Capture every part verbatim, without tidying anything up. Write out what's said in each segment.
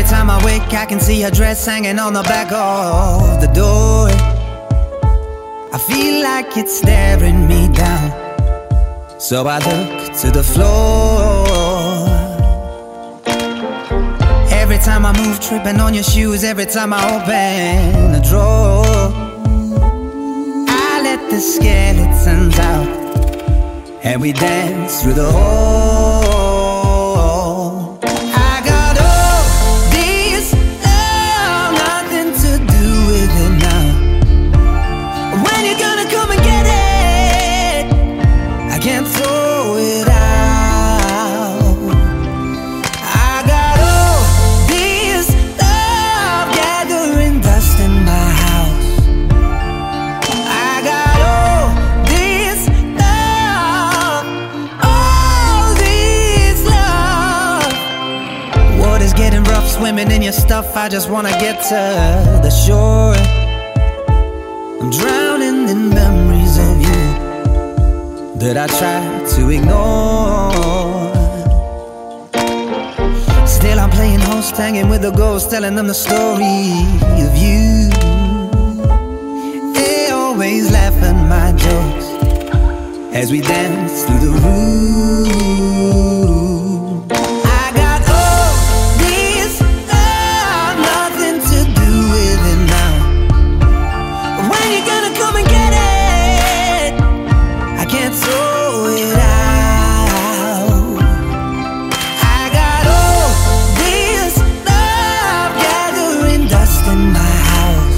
time I wake, I can see her dress hanging on the back of the door. I feel like it's staring me down, so I look to the floor. Every time I move, tripping on your shoes. Every time I open a drawer, I let the skeletons out, and we dance through the hall. I got all this love, nothing to do with it now. When you gonna come and get it? I can't throw it out. I got all this love gathering dust in my house. I got all this love, all this love. Water's getting rough, swimming in your stuff. I just wanna get to the shore. I'm drowning in memories of you that I try to ignore. Still I'm playing host, hanging with the ghosts, telling them the story of you. They always laugh at my jokes as we dance through the room. I got all this love, nothing to do with it now. When you gonna come and get it? I can't throw it out. I got all this love gathering dust in my house.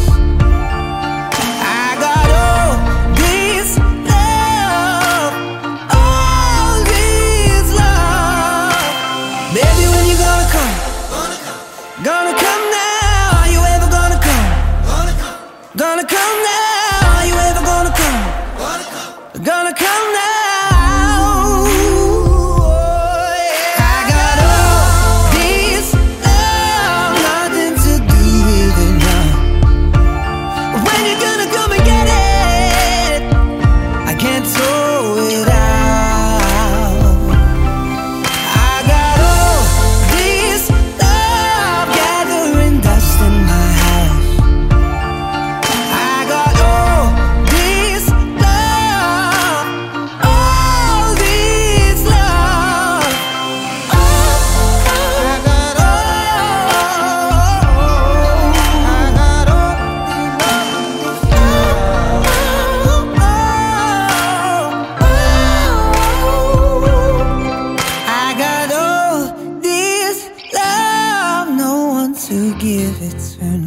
I got all this love, all this love. Baby, when you gonna come? Gonna come now. Are you ever gonna come? Gonna come now. Are you ever gonna come? Gonna come now. I got all this love, nothing to do with it now. When you gonna come and get it? I can't throw it out. I got all this love gathering dust in my house. I got all this love, all this love. Oh, I got I got all this love, no one to give it to